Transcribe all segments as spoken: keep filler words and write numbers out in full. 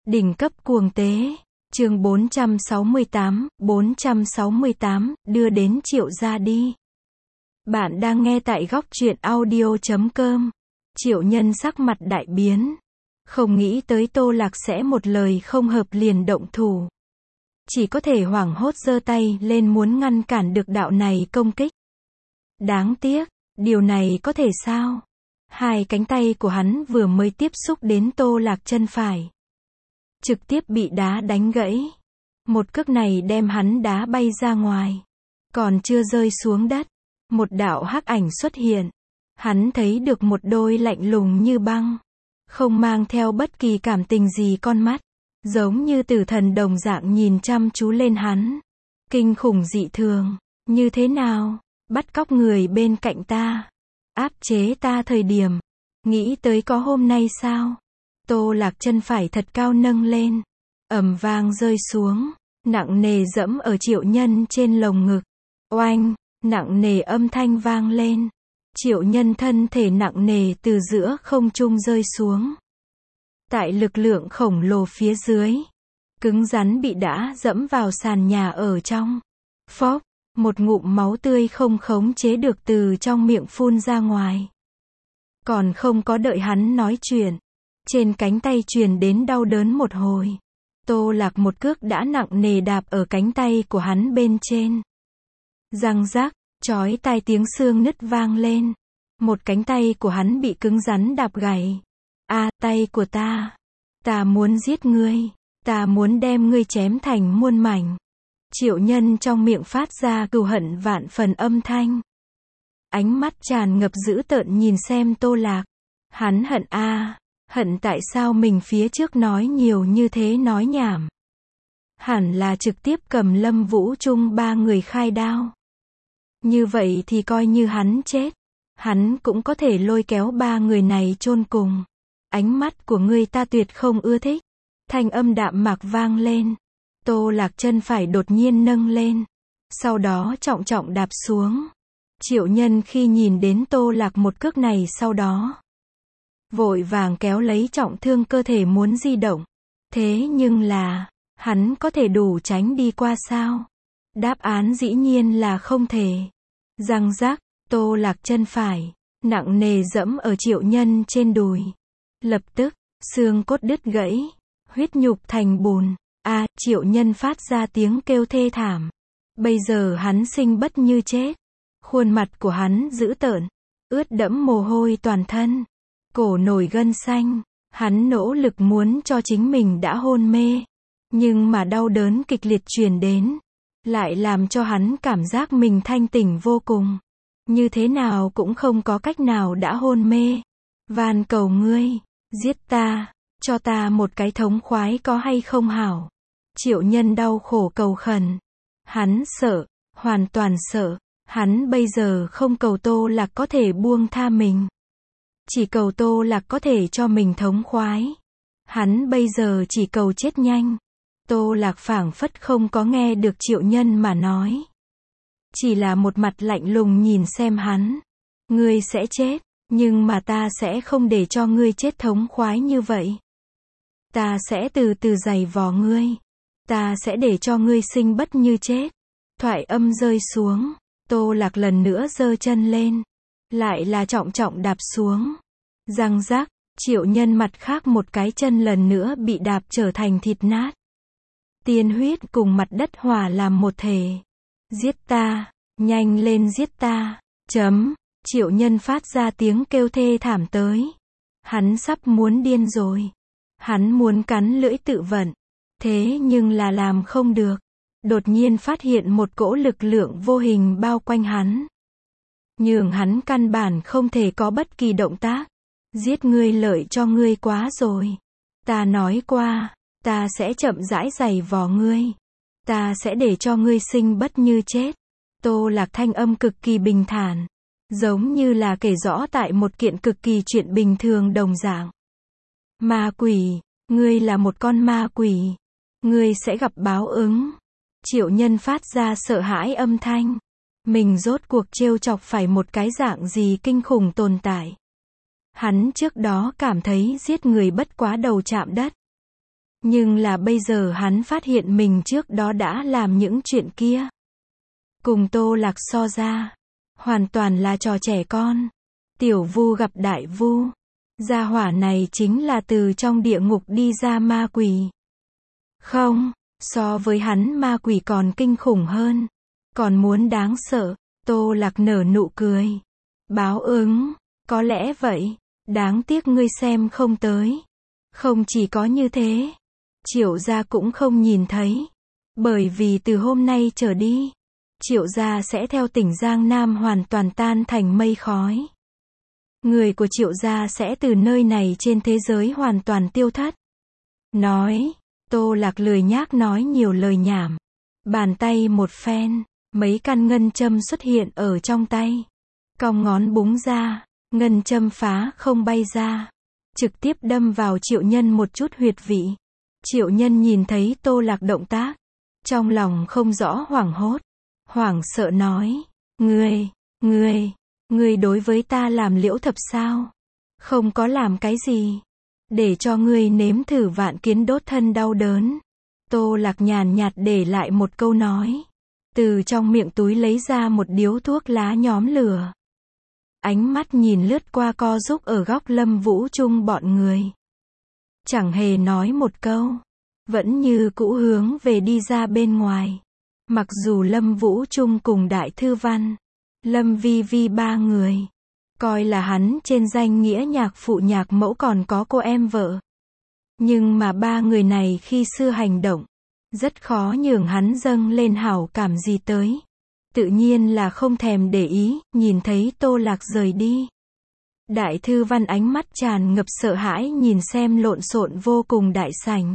Đỉnh cấp cuồng tế. Chương bốn trăm sáu mươi tám, bốn trăm sáu mươi tám, đưa đến Triệu gia đi. Bạn đang nghe tại góc truyện audio chấm com. Triệu Nhân sắc mặt đại biến. Không nghĩ tới Tô Lạc sẽ một lời không hợp liền động thủ. Chỉ có thể hoảng hốt giơ tay lên muốn ngăn cản được đạo này công kích. Đáng tiếc, điều này có thể sao? Hai cánh tay của hắn vừa mới tiếp xúc đến Tô Lạc chân phải, trực tiếp bị đá đánh gãy. Một cước này đem hắn đá bay ra ngoài. Còn chưa rơi xuống đất, một đạo hắc ảnh xuất hiện. Hắn thấy được một đôi lạnh lùng như băng, không mang theo bất kỳ cảm tình gì con mắt, giống như tử thần đồng dạng nhìn chăm chú lên hắn. Kinh khủng dị thường, như thế nào? Bắt cóc người bên cạnh ta, áp chế ta thời điểm, nghĩ tới có hôm nay sao? Tô Lạc chân phải thật cao nâng lên, ầm vang rơi xuống, nặng nề dẫm ở Triệu Nhân trên lồng ngực. Oanh, nặng nề âm thanh vang lên. Triệu Nhân thân thể nặng nề từ giữa không trung rơi xuống. Tại lực lượng khổng lồ phía dưới, cứng rắn bị đã dẫm vào sàn nhà ở trong. Phốc, một ngụm máu tươi không khống chế được từ trong miệng phun ra ngoài. Còn không có đợi hắn nói chuyện, trên cánh tay truyền đến đau đớn một hồi. Tô Lạc một cước đã nặng nề đạp ở cánh tay của hắn bên trên. Răng rắc, chói tai tiếng xương nứt vang lên. Một cánh tay của hắn bị cứng rắn đạp gãy. A, tay của ta. Ta muốn giết ngươi. Ta muốn đem ngươi chém thành muôn mảnh. Triệu Nhân trong miệng phát ra cừu hận vạn phần âm thanh. Ánh mắt tràn ngập dữ tợn nhìn xem Tô Lạc. Hắn hận a, hận tại sao mình phía trước nói nhiều như thế nói nhảm. Hẳn là trực tiếp cầm Lâm Vũ Trung ba người khai đao. Như vậy thì coi như hắn chết, hắn cũng có thể lôi kéo ba người này chôn cùng. Ánh mắt của ngươi ta tuyệt không ưa thích. Thanh âm đạm mạc vang lên. Tô Lạc chân phải đột nhiên nâng lên, sau đó trọng trọng đạp xuống. Triệu Nhân khi nhìn đến Tô Lạc một cước này sau đó, vội vàng kéo lấy trọng thương cơ thể muốn di động. Thế nhưng là, hắn có thể đủ tránh đi qua sao? Đáp án dĩ nhiên là không thể. Răng rắc, Tô Lạc chân phải, nặng nề dẫm ở Triệu Nhân trên đùi. Lập tức, xương cốt đứt gãy, huyết nhục thành bùn. A, Triệu Nhân phát ra tiếng kêu thê thảm. Bây giờ hắn sinh bất như chết. Khuôn mặt của hắn dữ tợn, ướt đẫm mồ hôi toàn thân, cổ nổi gân xanh. Hắn nỗ lực muốn cho chính mình đã hôn mê, nhưng mà đau đớn kịch liệt truyền đến, lại làm cho hắn cảm giác mình thanh tỉnh vô cùng. Như thế nào cũng không có cách nào đã hôn mê. Van cầu ngươi, giết ta, cho ta một cái thống khoái có hay không hảo? Triệu Nhân đau khổ cầu khẩn. Hắn sợ, hoàn toàn sợ. Hắn bây giờ không cầu Tô Lạc có thể buông tha mình, chỉ cầu Tô Lạc có thể cho mình thống khoái. Hắn bây giờ chỉ cầu chết nhanh. Tô Lạc phảng phất không có nghe được Triệu Nhân mà nói, chỉ là một mặt lạnh lùng nhìn xem hắn. Ngươi sẽ chết, nhưng mà ta sẽ không để cho ngươi chết thống khoái như vậy. Ta sẽ từ từ giày vò ngươi. Ta sẽ để cho ngươi sinh bất như chết. Thoại âm rơi xuống, Tô Lạc lần nữa giơ chân lên, lại là trọng trọng đạp xuống. Răng rắc, Triệu Nhân mặt khác một cái chân lần nữa bị đạp trở thành thịt nát. Tiên huyết cùng mặt đất hòa làm một thể. Giết ta, nhanh lên giết ta. Chấm, Triệu Nhân phát ra tiếng kêu thê thảm tới. Hắn sắp muốn điên rồi. Hắn muốn cắn lưỡi tự vận, thế nhưng là làm không được. Đột nhiên phát hiện một cỗ lực lượng vô hình bao quanh hắn, nhường hắn căn bản không thể có bất kỳ động tác. Giết ngươi lợi cho ngươi quá rồi. Ta nói qua, ta sẽ chậm rãi giày vò ngươi. Ta sẽ để cho ngươi sinh bất như chết. Tô Lạc thanh âm cực kỳ bình thản, giống như là kể rõ tại một kiện cực kỳ chuyện bình thường đồng dạng. Ma quỷ, ngươi là một con ma quỷ. Ngươi sẽ gặp báo ứng. Triệu Nhân phát ra sợ hãi âm thanh. Mình rốt cuộc trêu chọc phải một cái dạng gì kinh khủng tồn tại. Hắn trước đó cảm thấy giết người bất quá đầu chạm đất. Nhưng là bây giờ hắn phát hiện mình trước đó đã làm những chuyện kia. Cùng Tô Lạc so ra, hoàn toàn là trò trẻ con. Tiểu Vu gặp đại vu. Gia hỏa này chính là từ trong địa ngục đi ra ma quỷ. Không, so với hắn ma quỷ còn kinh khủng hơn. Còn muốn đáng sợ. Tô Lạc nở nụ cười. Báo ứng, có lẽ vậy. Đáng tiếc ngươi xem không tới. Không chỉ có như thế, Triệu gia cũng không nhìn thấy. Bởi vì từ hôm nay trở đi, Triệu gia sẽ theo tỉnh Giang Nam hoàn toàn tan thành mây khói. Người của Triệu gia sẽ từ nơi này trên thế giới hoàn toàn tiêu thất. Nói, Tô Lạc lười nhác nói nhiều lời nhảm. Bàn tay một phen, mấy căn ngân châm xuất hiện ở trong tay. Cong ngón búng ra, ngân châm phá không bay ra. Trực tiếp đâm vào Triệu Nhân một chút huyệt vị. Triệu Nhân nhìn thấy Tô Lạc động tác. Trong lòng không rõ hoảng hốt. Hoảng sợ nói, ngươi, ngươi, ngươi đối với ta làm liễu thập sao? Không có làm cái gì. Để cho ngươi nếm thử vạn kiến đốt thân đau đớn. Tô Lạc nhàn nhạt để lại một câu nói. Từ trong miệng túi lấy ra một điếu thuốc lá nhóm lửa. Ánh mắt nhìn lướt qua co giúp ở góc Lâm Vũ Trung bọn người. Chẳng hề nói một câu. Vẫn như cũ hướng về đi ra bên ngoài. Mặc dù Lâm Vũ Trung cùng Đại Thư Văn, Lâm Vi Vi ba người, coi là hắn trên danh nghĩa nhạc phụ nhạc mẫu còn có cô em vợ. Nhưng mà ba người này khi xưa hành động, rất khó nhường hắn dâng lên hảo cảm gì tới. Tự nhiên là không thèm để ý, nhìn thấy Tô Lạc rời đi. Đại Thư Văn ánh mắt tràn ngập sợ hãi nhìn xem lộn xộn vô cùng đại sảnh.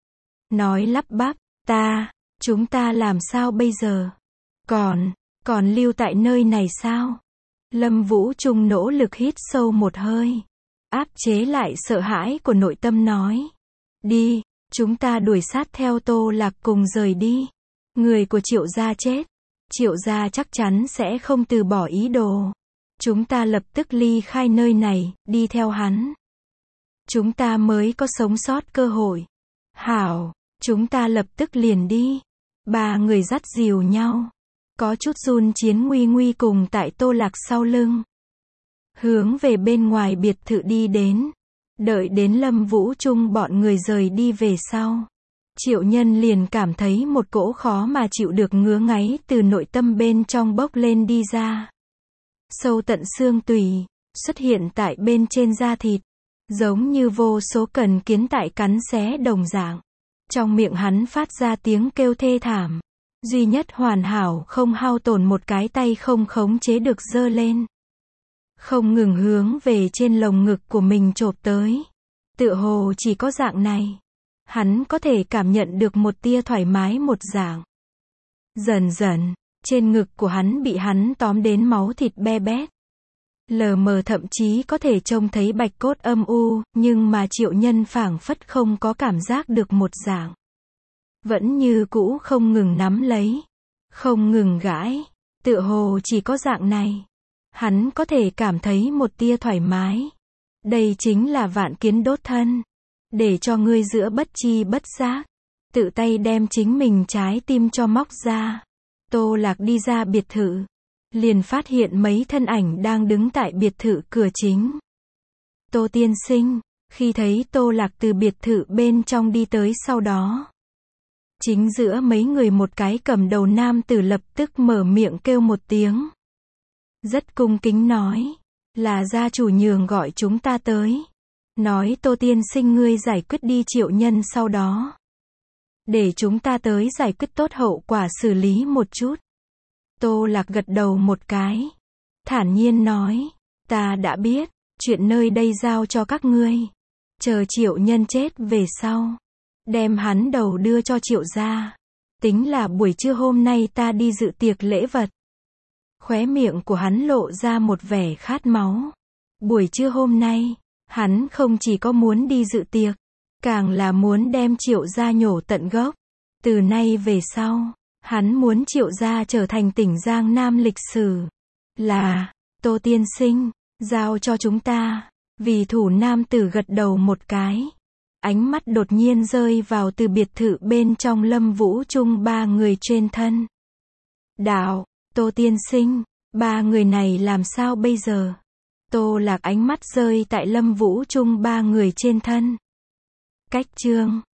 Nói lắp bắp, ta, chúng ta làm sao bây giờ? Còn, còn lưu tại nơi này sao? Lâm Vũ Trung nỗ lực hít sâu một hơi. Áp chế lại sợ hãi của nội tâm nói. Đi, chúng ta đuổi sát theo Tô Lạc cùng rời đi. Người của Triệu gia chết. Triệu gia chắc chắn sẽ không từ bỏ ý đồ. Chúng ta lập tức ly khai nơi này, đi theo hắn. Chúng ta mới có sống sót cơ hội. Hảo, chúng ta lập tức liền đi. Ba người dắt dìu nhau. Có chút run chiến nguy nguy cùng tại Tô Lạc sau lưng. Hướng về bên ngoài biệt thự đi đến. Đợi đến Lâm Vũ Trung bọn người rời đi về sau. Triệu Nhân liền cảm thấy một cỗ khó mà chịu được ngứa ngáy từ nội tâm bên trong bốc lên đi ra. Sâu tận xương tủy, xuất hiện tại bên trên da thịt. Giống như vô số cần kiến tại cắn xé đồng dạng. Trong miệng hắn phát ra tiếng kêu thê thảm. Duy nhất hoàn hảo không hao tổn một cái tay không khống chế được giơ lên. Không ngừng hướng về trên lồng ngực của mình chộp tới. Tựa hồ chỉ có dạng này. Hắn có thể cảm nhận được một tia thoải mái một dạng. Dần dần, trên ngực của hắn bị hắn tóm đến máu thịt be bét. Lờ mờ thậm chí có thể trông thấy bạch cốt âm u, nhưng mà Triệu Nhân phảng phất không có cảm giác được một dạng. Vẫn như cũ không ngừng nắm lấy, không ngừng gãi, tựa hồ chỉ có dạng này. Hắn có thể cảm thấy một tia thoải mái. Đây chính là vạn kiến đốt thân. Để cho ngươi giữa bất chi bất giác, tự tay đem chính mình trái tim cho móc ra. Tô Lạc đi ra biệt thự. Liền phát hiện mấy thân ảnh đang đứng tại biệt thự cửa chính. Tô tiên sinh, khi thấy Tô Lạc từ biệt thự bên trong đi tới sau đó. Chính giữa mấy người một cái cầm đầu nam tử lập tức mở miệng kêu một tiếng. Rất cung kính nói, là gia chủ nhường gọi chúng ta tới. Nói Tô tiên sinh ngươi giải quyết đi Triệu Nhân sau đó. Để chúng ta tới giải quyết tốt hậu quả xử lý một chút. Tô Lạc gật đầu một cái. Thản nhiên nói, ta đã biết, chuyện nơi đây giao cho các ngươi. Chờ Triệu Nhân chết về sau. Đem hắn đầu đưa cho Triệu gia. Tính là buổi trưa hôm nay ta đi dự tiệc lễ vật. Khóe miệng của hắn lộ ra một vẻ khát máu. Buổi trưa hôm nay, hắn không chỉ có muốn đi dự tiệc, càng là muốn đem Triệu gia nhổ tận gốc. Từ nay về sau, hắn muốn Triệu gia trở thành tỉnh Giang Nam lịch sử. Là, Tô tiên sinh, giao cho chúng ta. Vì thủ nam tử gật đầu một cái. Ánh mắt đột nhiên rơi vào từ biệt thự bên trong Lâm Vũ Trung ba người trên thân. Đạo, Tô tiên sinh, ba người này làm sao bây giờ? Tô Lạc ánh mắt rơi tại Lâm Vũ Trung ba người trên thân. Cách chương